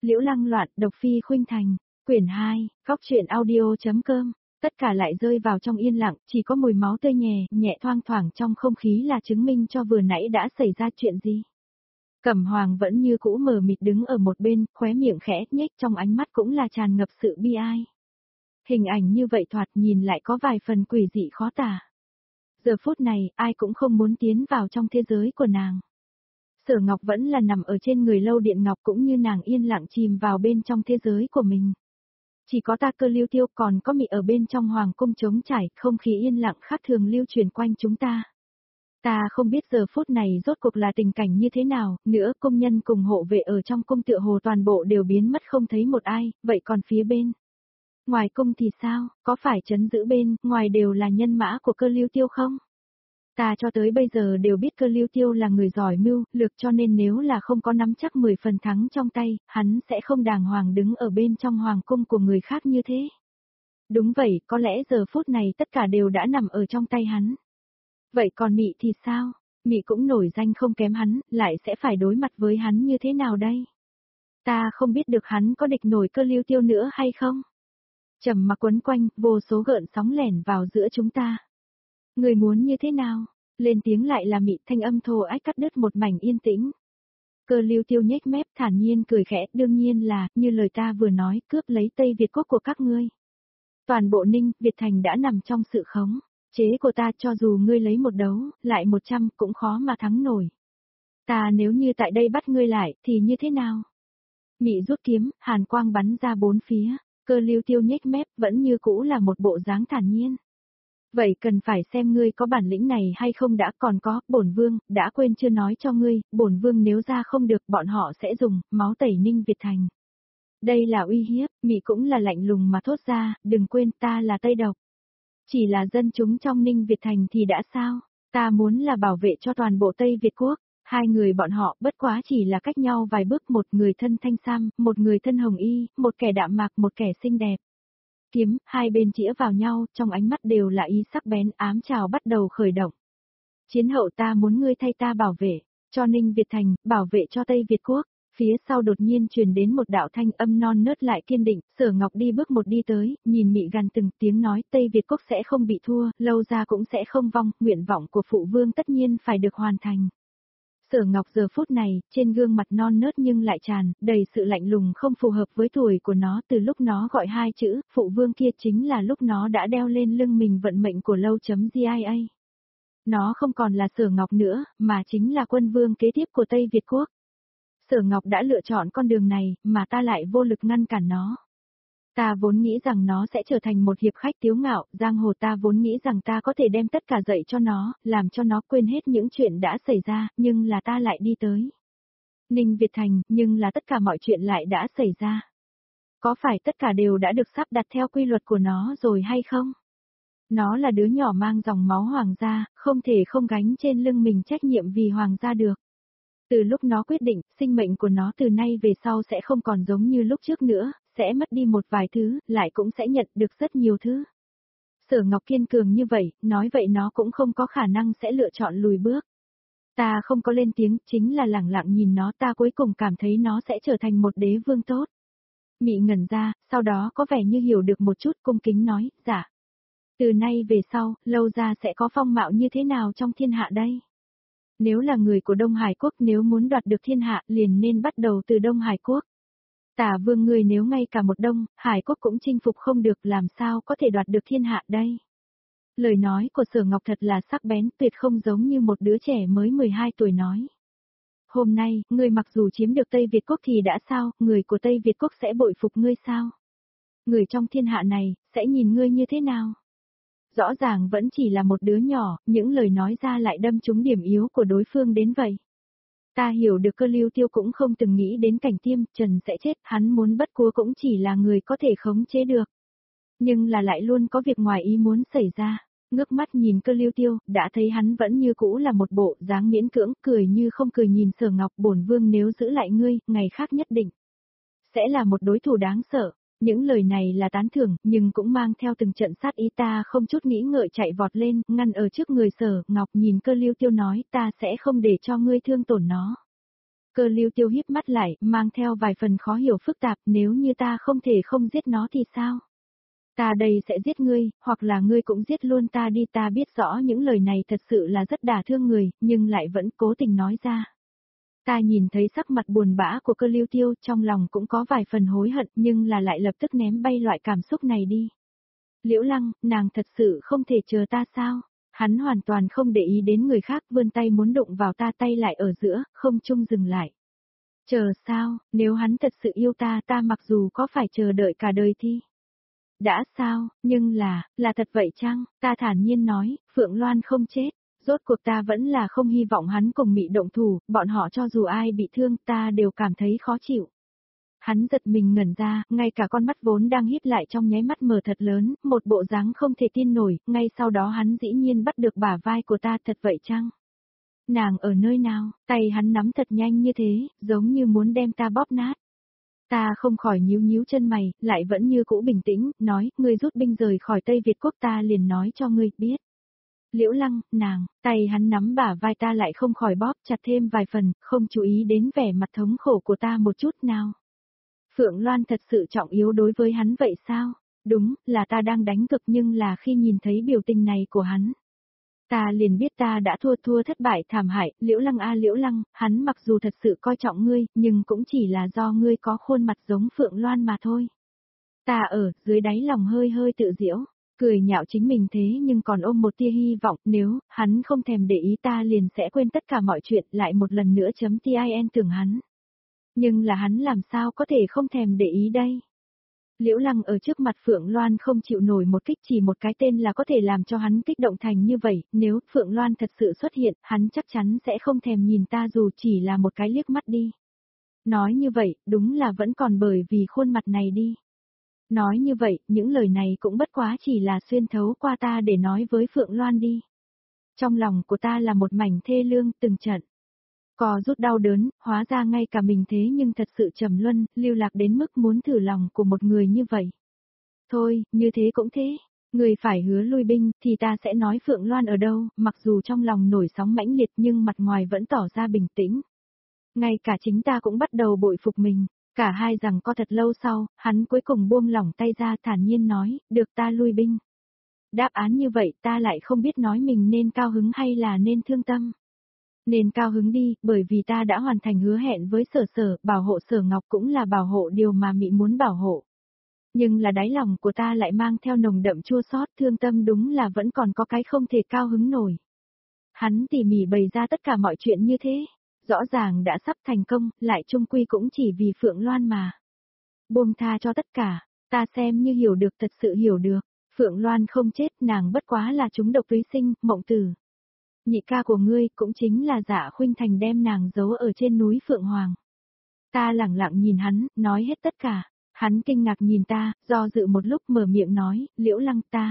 Liễu Lăng Loạn, độc phi khuynh thành, quyển 2, góc truyện audio.com. Tất cả lại rơi vào trong yên lặng, chỉ có mùi máu tươi nhẹ thoang thoảng trong không khí là chứng minh cho vừa nãy đã xảy ra chuyện gì. Cẩm Hoàng vẫn như cũ mờ mịt đứng ở một bên, khóe miệng khẽ nhếch, trong ánh mắt cũng là tràn ngập sự bi ai. Hình ảnh như vậy thoạt nhìn lại có vài phần quỷ dị khó tả. Giờ phút này, ai cũng không muốn tiến vào trong thế giới của nàng. Sở Ngọc vẫn là nằm ở trên người Lâu Điện Ngọc, cũng như nàng yên lặng chìm vào bên trong thế giới của mình. Chỉ có ta Cơ Lưu Tiêu, còn có Mị ở bên trong hoàng cung trống trải, không khí yên lặng khác thường lưu truyền quanh chúng ta. Ta không biết giờ phút này rốt cuộc là tình cảnh như thế nào, nữa công nhân cùng hộ vệ ở trong cung tựa hồ toàn bộ đều biến mất không thấy một ai, vậy còn phía bên ngoài cung thì sao, có phải trấn giữ bên ngoài đều là nhân mã của Cơ Lưu Tiêu không? Ta cho tới bây giờ đều biết Cơ Lưu Tiêu là người giỏi mưu lược, cho nên nếu là không có nắm chắc 10 phần thắng trong tay, hắn sẽ không đàng hoàng đứng ở bên trong hoàng cung của người khác như thế. Đúng vậy, có lẽ giờ phút này tất cả đều đã nằm ở trong tay hắn. Vậy còn Mị thì sao? Mị cũng nổi danh không kém hắn, lại sẽ phải đối mặt với hắn như thế nào đây? Ta không biết được hắn có địch nổi Cơ Lưu Tiêu nữa hay không? Trầm mặc quấn quanh, vô số gợn sóng lẻn vào giữa chúng ta. Người muốn như thế nào? Lên tiếng lại là Mị, thanh âm thô ách cắt đứt một mảnh yên tĩnh. Cơ Lưu Tiêu nhếch mép thản nhiên cười khẽ, đương nhiên là, như lời ta vừa nói, cướp lấy Tây Việt quốc của các ngươi. Toàn bộ Ninh, Việt Thành đã nằm trong sự khống chế của ta, cho dù ngươi lấy một đấu, lại 100 cũng khó mà thắng nổi. Ta nếu như tại đây bắt ngươi lại, thì như thế nào? Mị rút kiếm, hàn quang bắn ra bốn phía, Cơ Lưu Tiêu nhếch mép vẫn như cũ là một bộ dáng thản nhiên. Vậy cần phải xem ngươi có bản lĩnh này hay không đã, còn có, bổn vương, đã quên chưa nói cho ngươi, bổn vương nếu ra không được bọn họ sẽ dùng máu tẩy Ninh Việt Thành. Đây là uy hiếp, Mị cũng là lạnh lùng mà thốt ra, đừng quên ta là Tây Độc. Chỉ là dân chúng trong Ninh Việt Thành thì đã sao, ta muốn là bảo vệ cho toàn bộ Tây Việt quốc. Hai người bọn họ bất quá chỉ là cách nhau vài bước, một người thân thanh sam, một người thân hồng y, một kẻ đạm mạc, một kẻ xinh đẹp. Kiếm, hai bên chĩa vào nhau, trong ánh mắt đều là ý sắc bén, ám trào bắt đầu khởi động. Chiến hậu, ta muốn ngươi thay ta bảo vệ, cho Ninh Việt Thành, bảo vệ cho Tây Việt quốc. Phía sau đột nhiên truyền đến một đạo thanh âm non nớt lại kiên định, Sở Ngọc đi bước một đi tới, nhìn Mị gằn từng tiếng nói, Tây Việt quốc sẽ không bị thua, Lâu gia cũng sẽ không vong, nguyện vọng của phụ vương tất nhiên phải được hoàn thành. Sở Ngọc giờ phút này, trên gương mặt non nớt nhưng lại tràn đầy sự lạnh lùng không phù hợp với tuổi của nó, từ lúc nó gọi hai chữ, phụ vương kia chính là lúc nó đã đeo lên lưng mình vận mệnh của Lâu.gia. Nó không còn là Sở Ngọc nữa, mà chính là quân vương kế tiếp của Tây Việt quốc. Sở Ngọc đã lựa chọn con đường này, mà ta lại vô lực ngăn cản nó. Ta vốn nghĩ rằng nó sẽ trở thành một hiệp khách kiêu ngạo, giang hồ, ta vốn nghĩ rằng ta có thể đem tất cả dạy cho nó, làm cho nó quên hết những chuyện đã xảy ra, nhưng là ta lại đi tới Ninh Việt Thành, nhưng là tất cả mọi chuyện lại đã xảy ra. Có phải tất cả đều đã được sắp đặt theo quy luật của nó rồi hay không? Nó là đứa nhỏ mang dòng máu hoàng gia, không thể không gánh trên lưng mình trách nhiệm vì hoàng gia được. Từ lúc nó quyết định, sinh mệnh của nó từ nay về sau sẽ không còn giống như lúc trước nữa, sẽ mất đi một vài thứ, lại cũng sẽ nhận được rất nhiều thứ. Sở Ngọc kiên cường như vậy, nói vậy nó cũng không có khả năng sẽ lựa chọn lùi bước. Ta không có lên tiếng, chính là lẳng lặng nhìn nó, ta cuối cùng cảm thấy nó sẽ trở thành một đế vương tốt. Mị ngẩn ra, sau đó có vẻ như hiểu được một chút, cung kính nói, dạ. Từ nay về sau, Lâu gia sẽ có phong mạo như thế nào trong thiên hạ đây? Nếu là người của Đông Hải Quốc, nếu muốn đoạt được thiên hạ, liền nên bắt đầu từ Đông Hải Quốc. Tả vương người nếu ngay cả một Đông Hải Quốc cũng chinh phục không được, làm sao có thể đoạt được thiên hạ đây? Lời nói của Sở Ngọc thật là sắc bén, tuyệt không giống như một đứa trẻ mới 12 tuổi nói. Hôm nay, ngươi mặc dù chiếm được Tây Việt Quốc thì đã sao, người của Tây Việt Quốc sẽ bội phục ngươi sao? Người trong thiên hạ này, sẽ nhìn ngươi như thế nào? Rõ ràng vẫn chỉ là một đứa nhỏ, những lời nói ra lại đâm trúng điểm yếu của đối phương đến vậy. Ta hiểu được Cơ Lưu Tiêu cũng không từng nghĩ đến cảnh Tiêm Trần sẽ chết, hắn muốn bất cua cũng chỉ là người có thể khống chế được. Nhưng là lại luôn có việc ngoài ý muốn xảy ra. Ngước mắt nhìn Cơ Lưu Tiêu, đã thấy hắn vẫn như cũ là một bộ dáng miễn cưỡng, cười như không cười nhìn Sở Ngọc, bổn vương nếu giữ lại ngươi, ngày khác nhất định sẽ là một đối thủ đáng sợ. Những lời này là tán thưởng, nhưng cũng mang theo từng trận sát ý, ta không chút nghĩ ngợi chạy vọt lên, ngăn ở trước người Sở Ngọc, nhìn Cơ Lưu Tiêu nói, ta sẽ không để cho ngươi thương tổn nó. Cơ Lưu Tiêu híp mắt lại, mang theo vài phần khó hiểu phức tạp, nếu như ta không thể không giết nó thì sao? Ta đây sẽ giết ngươi, hoặc là ngươi cũng giết luôn ta đi, ta biết rõ những lời này thật sự là rất đả thương người, nhưng lại vẫn cố tình nói ra. Ta nhìn thấy sắc mặt buồn bã của Cơ Lưu Tiêu, trong lòng cũng có vài phần hối hận, nhưng là lại lập tức ném bay loại cảm xúc này đi. Liễu Lăng, nàng thật sự không thể chờ ta sao? Hắn hoàn toàn không để ý đến người khác, vươn tay muốn đụng vào ta, tay lại ở giữa, không chung dừng lại. Chờ sao, nếu hắn thật sự yêu ta, ta mặc dù có phải chờ đợi cả đời thì... Đã sao, nhưng là thật vậy chăng? Ta thản nhiên nói, Phượng Loan không chết. Rốt cuộc ta vẫn là không hy vọng hắn cùng Mị động thủ, bọn họ cho dù ai bị thương ta đều cảm thấy khó chịu. Hắn giật mình ngẩn ra, ngay cả con mắt vốn đang híp lại trong nháy mắt mở thật lớn, một bộ dáng không thể tin nổi, ngay sau đó hắn dĩ nhiên bắt được bả vai của ta, thật vậy chăng? Nàng ở nơi nào? Tay hắn nắm thật nhanh như thế, giống như muốn đem ta bóp nát. Ta không khỏi nhíu nhíu chân mày, lại vẫn như cũ bình tĩnh, nói, ngươi rút binh rời khỏi Tây Việt quốc, ta liền nói cho ngươi biết. Liễu Lăng, nàng, tay hắn nắm bả vai ta lại không khỏi bóp chặt thêm vài phần, không chú ý đến vẻ mặt thống khổ của ta một chút nào. Phượng Loan thật sự trọng yếu đối với hắn vậy sao? Đúng, là ta đang đánh cực, nhưng là khi nhìn thấy biểu tình này của hắn. Ta liền biết ta đã thua thất bại thảm hại, Liễu Lăng a Liễu Lăng, hắn mặc dù thật sự coi trọng ngươi, nhưng cũng chỉ là do ngươi có khuôn mặt giống Phượng Loan mà thôi. Ta ở dưới đáy lòng hơi hơi tự giễu, cười nhạo chính mình thế nhưng còn ôm một tia hy vọng, nếu hắn không thèm để ý ta liền sẽ quên tất cả mọi chuyện, lại một lần nữa chấm tin tưởng hắn. Nhưng là hắn làm sao có thể không thèm để ý đây? Liễu Lăng ở trước mặt Phượng Loan không chịu nổi một kích, chỉ một cái tên là có thể làm cho hắn kích động thành như vậy, nếu Phượng Loan thật sự xuất hiện, hắn chắc chắn sẽ không thèm nhìn ta dù chỉ là một cái liếc mắt đi. Nói như vậy, đúng là vẫn còn bởi vì khuôn mặt này đi. Nói như vậy, những lời này cũng bất quá chỉ là xuyên thấu qua ta để nói với Phượng Loan đi. Trong lòng của ta là một mảnh thê lương, từng trận. Co rút đau đớn, hóa ra ngay cả mình thế nhưng thật sự trầm luân, lưu lạc đến mức muốn thử lòng của một người như vậy. Thôi, như thế cũng thế. Người phải hứa lui binh, thì ta sẽ nói Phượng Loan ở đâu, mặc dù trong lòng nổi sóng mãnh liệt nhưng mặt ngoài vẫn tỏ ra bình tĩnh. Ngay cả chính ta cũng bắt đầu bội phục mình. Cả hai rằng co thật lâu sau, hắn cuối cùng buông lỏng tay ra thản nhiên nói, được ta lui binh. Đáp án như vậy ta lại không biết nói mình nên cao hứng hay là nên thương tâm. Nên cao hứng đi, bởi vì ta đã hoàn thành hứa hẹn với Sở, bảo hộ Sở Ngọc cũng là bảo hộ điều mà Mị muốn bảo hộ. Nhưng là đáy lòng của ta lại mang theo nồng đậm chua xót, thương tâm, đúng là vẫn còn có cái không thể cao hứng nổi. Hắn tỉ mỉ bày ra tất cả mọi chuyện như thế, rõ ràng đã sắp thành công, lại chung quy cũng chỉ vì Phượng Loan mà. Buông tha cho tất cả, ta xem như hiểu được, thật sự hiểu được, Phượng Loan không chết, nàng bất quá là chúng độc túy sinh, Mộng Tử. Nhị ca của ngươi cũng chính là Dạ Khuynh Thành đem nàng giấu ở trên núi Phượng Hoàng. Ta lẳng lặng nhìn hắn, nói hết tất cả. Hắn kinh ngạc nhìn ta, do dự một lúc mở miệng nói, Liễu Lăng ta.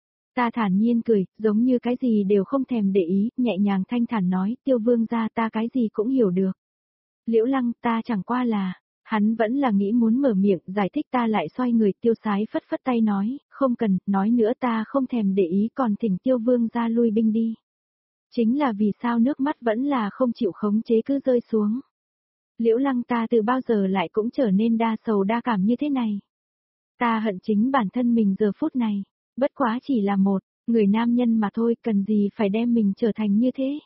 Ta thản nhiên cười, giống như cái gì đều không thèm để ý, nhẹ nhàng thanh thản nói, Tiêu Vương gia, ta cái gì cũng hiểu được. Liễu Lăng, ta chẳng qua là, hắn vẫn là nghĩ muốn mở miệng, giải thích, ta lại xoay người, Tiêu Sái phất phất tay nói, không cần, nói nữa, ta không thèm để ý, còn thỉnh Tiêu Vương gia lui binh đi. Chính là vì sao nước mắt vẫn là không chịu khống chế cứ rơi xuống. Liễu Lăng, ta từ bao giờ lại cũng trở nên đa sầu đa cảm như thế này. Ta hận chính bản thân mình giờ phút này, bất quá chỉ là một người nam nhân mà thôi, cần gì phải đem mình trở thành như thế.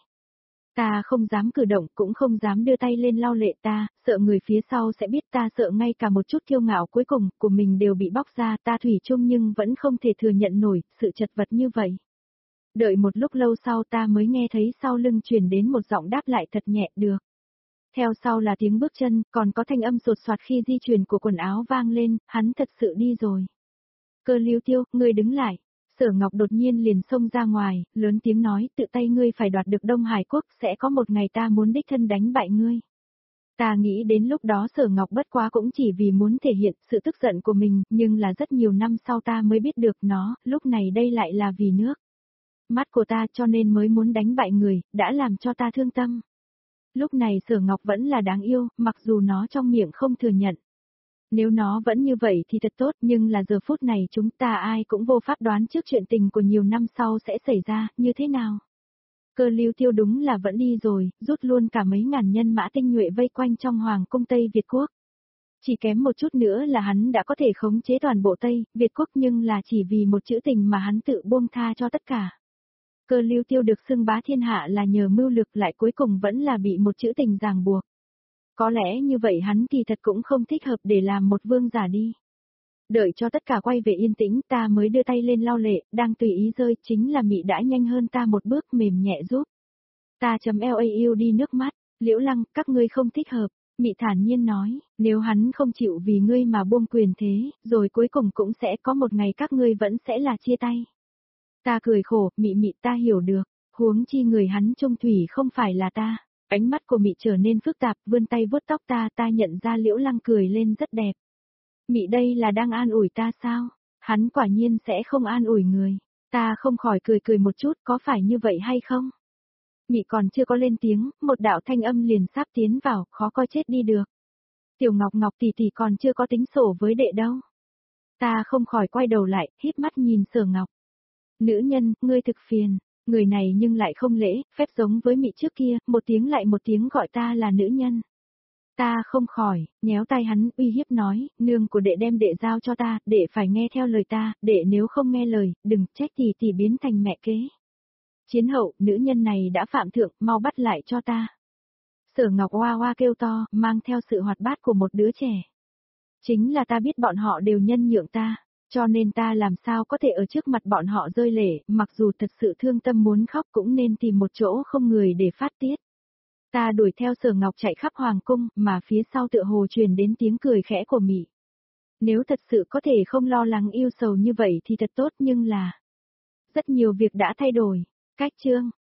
Ta không dám cử động, cũng không dám đưa tay lên lau lệ, ta sợ người phía sau sẽ biết, ta sợ ngay cả một chút kiêu ngạo cuối cùng của mình đều bị bóc ra, ta thủy chung nhưng vẫn không thể thừa nhận nổi sự chật vật như vậy. Đợi một lúc lâu sau ta mới nghe thấy sau lưng truyền đến một giọng đáp lại thật nhẹ, được. Theo sau là tiếng bước chân, còn có thanh âm sột soạt khi di chuyển của quần áo vang lên, hắn thật sự đi rồi. Cơ Lưu Tiêu, ngươi đứng lại. Sở Ngọc đột nhiên liền xông ra ngoài, lớn tiếng nói, tự tay ngươi phải đoạt được Đông Hải Quốc, sẽ có một ngày ta muốn đích thân đánh bại ngươi. Ta nghĩ đến lúc đó Sở Ngọc bất quá cũng chỉ vì muốn thể hiện sự tức giận của mình, nhưng là rất nhiều năm sau ta mới biết được nó, lúc này đây lại là vì nước. Mắt của ta cho nên mới muốn đánh bại người, đã làm cho ta thương tâm. Lúc này Sở Ngọc vẫn là đáng yêu, mặc dù nó trong miệng không thừa nhận. Nếu nó vẫn như vậy thì thật tốt, nhưng là giờ phút này chúng ta ai cũng vô pháp đoán trước chuyện tình của nhiều năm sau sẽ xảy ra, như thế nào. Cơ Lưu Tiêu đúng là vẫn đi rồi, rút luôn cả mấy ngàn nhân mã tinh nhuệ vây quanh trong Hoàng cung Tây Việt Quốc. Chỉ kém một chút nữa là hắn đã có thể khống chế toàn bộ Tây Việt Quốc, nhưng là chỉ vì một chữ tình mà hắn tự buông tha cho tất cả. Cơ Lưu Tiêu được xưng bá thiên hạ là nhờ mưu lược, lại cuối cùng vẫn là bị một chữ tình ràng buộc. Có lẽ như vậy hắn kỳ thật cũng không thích hợp để làm một vương giả đi. Đợi cho tất cả quay về yên tĩnh, ta mới đưa tay lên lau lệ, đang tùy ý rơi, chính là Mị đã nhanh hơn ta một bước, mềm nhẹ giúp. Ta chấm LAU đi nước mắt. Liễu Lăng, các ngươi không thích hợp. Mị thản nhiên nói, nếu hắn không chịu vì ngươi mà buông quyền thế, rồi cuối cùng cũng sẽ có một ngày các ngươi vẫn sẽ là chia tay. Ta cười khổ, Mị ta hiểu được, huống chi người hắn chung thủy không phải là ta. Ánh mắt của Mị trở nên phức tạp, vươn tay vuốt tóc ta nhận ra Liễu Lăng cười lên rất đẹp. Mị đây là đang an ủi ta sao? Hắn quả nhiên sẽ không an ủi người. Ta không khỏi cười một chút, có phải như vậy hay không? Mị còn chưa có lên tiếng, một đạo thanh âm liền sắp tiến vào, khó coi chết đi được. Tiểu Ngọc tỷ còn chưa có tính sổ với đệ đâu. Ta không khỏi quay đầu lại, híp mắt nhìn Sở Ngọc. Nữ nhân, ngươi thực phiền, người này nhưng lại không lễ, phép giống với Mị trước kia, một tiếng lại một tiếng gọi ta là nữ nhân. Ta không khỏi, nhéo tay hắn, uy hiếp nói, nương của đệ đem đệ giao cho ta, đệ phải nghe theo lời ta, đệ nếu không nghe lời, đừng trách tỷ biến thành mẹ kế. Chiến hậu, nữ nhân này đã phạm thượng, mau bắt lại cho ta. Sở Ngọc oa oa kêu to, mang theo sự hoạt bát của một đứa trẻ. Chính là ta biết bọn họ đều nhân nhượng ta, cho nên ta làm sao có thể ở trước mặt bọn họ rơi lệ, mặc dù thật sự thương tâm muốn khóc cũng nên tìm một chỗ không người để phát tiết. Ta đuổi theo Sở Ngọc chạy khắp hoàng cung, mà phía sau tựa hồ truyền đến tiếng cười khẽ của Mị. Nếu thật sự có thể không lo lắng yêu sầu như vậy thì thật tốt, nhưng là rất nhiều việc đã thay đổi. Cách chương